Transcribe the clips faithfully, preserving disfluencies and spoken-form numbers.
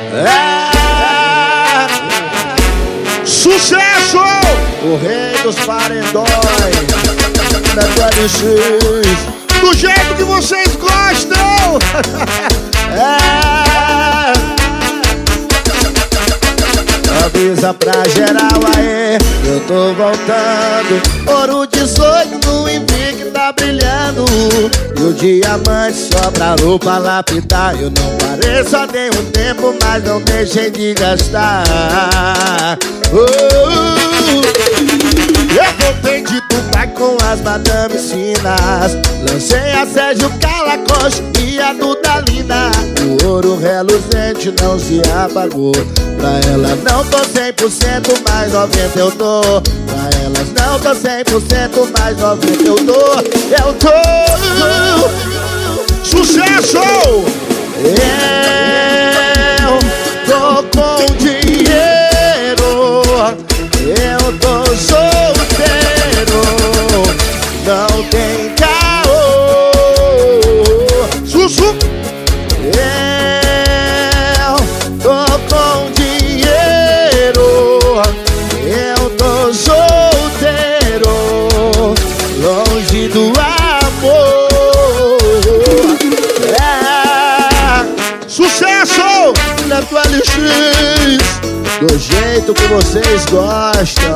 É sucesso! O rei dos paredões, Neto L X, do jeito que vocês gostam. É, avisa pra geral aí, eu tô voltando. Ouro dezoito no Invicta tá brilhando, e o diamante só pra roupa lapidar. Eu não parei, só dei um tempo, mas não deixei de gastar. Oh, eu voltei de Dubai com as madames finas, lancei a Sérgio Calacoste e a Dudalina. O ouro reluzente não se apagou, pra ela não tô cem por cento, mais noventa eu tô. Pra elas não tô cem por cento, mais noventa eu tô. Eu tô sucesso! Eu tô com dinheiro, eu tô solteiro, não tem caô. Sussu! Eu tô com dinheiro, eu tô solteiro, longe do amor. É sucesso! Neto L X, do jeito que vocês gostam.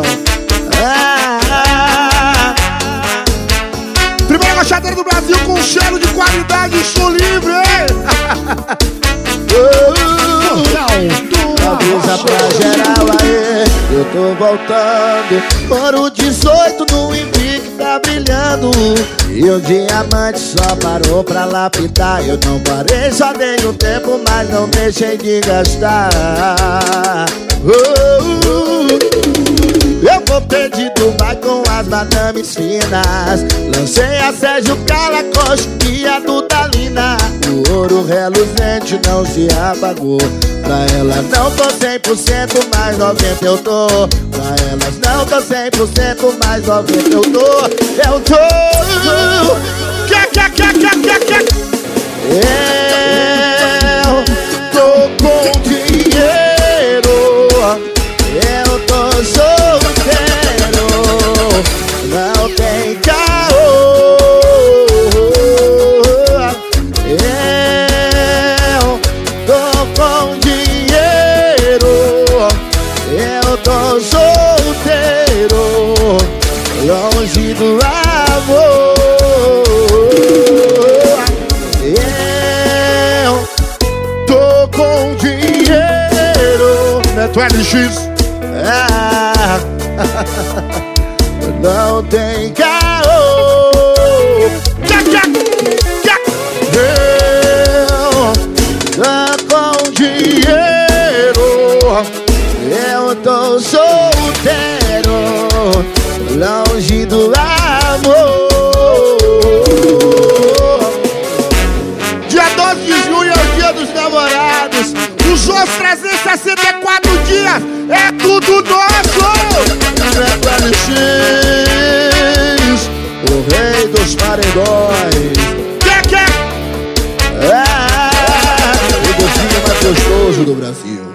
Ah, primeira baixadeira do Brasil com cheiro de qualidade e som livre. Avisa pra geral aí, eu tô voltando. Ouro dezoito no Invicta tá brilhando, e o diamante só parou pra lapidar. Eu não parei, só dei um tempo, mas não deixei de gastar. Oh, eu voltei de Dubai com as madames finas, lancei a Sérgio Calacoste e a Dudalina. O ouro reluzente não se apagou, pra ela não tô cem por cento, mais noventa eu tô. Pra elas não tô cem por cento, mais noventa eu tô. Eu tô que, que, que, que, que, que. Eu tô com dinheiro, eu tô solteiro, não tem caô. Eu tô com dinheiro, eu tô solteiro, longe do amor. Eu tô com dinheiro, Neto L X. Ah, não tem caô. Eu tô com dinheiro, eu tô solteiro, longe do amor. Dia doze de junho é o dia dos namorados. Os outros trezentos e sessenta e quatro dias é tudo nosso. Neto L X, o rei dos paredões. Que que é? É o docinho mais gostoso do Brasil.